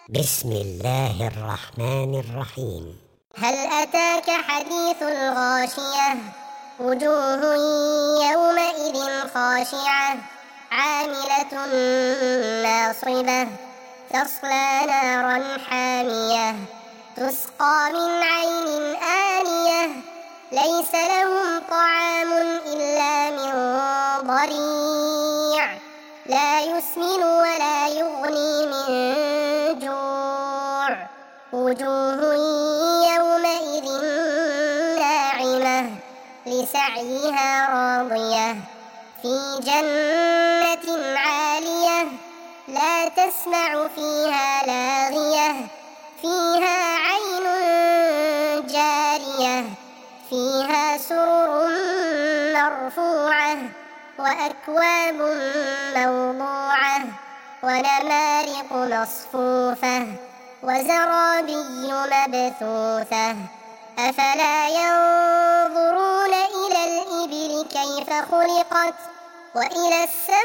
بسم الله الرحمن الرحيم. هل أتاك حديث الغاشية؟ وجوه يومئذ خاشعة عاملة ناصبة تصلى نارا حامية تسقى من عين آنية ليس لهم طعام إلا من ضريع لا يسمن ولا يغني من جوع وجوه يومئذ ناعمة لسعيها راضية في جنة عالية لا تسمع فيها لاغية فيها عين جارية فيها سرر مرفوعة وأكواب موضوعة ونمارق مصفوفة وزرابي مبثوثة أفلا ينظرون إلى الإبل كيف خلقت وإلى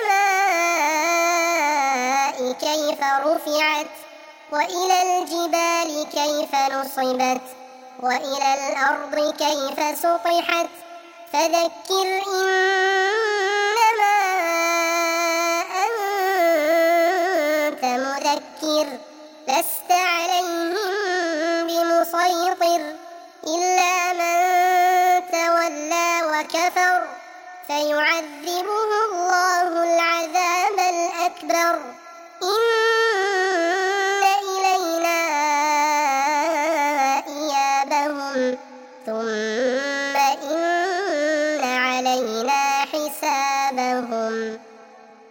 السماء كيف رفعت وإلى الجبال كيف نصبت وإلى الأرض كيف سطحت فذكر إنما أنت مذكر لست عليهم بمسيطر إلا من تولى وكفر فيعذبه الله العذاب الأكبر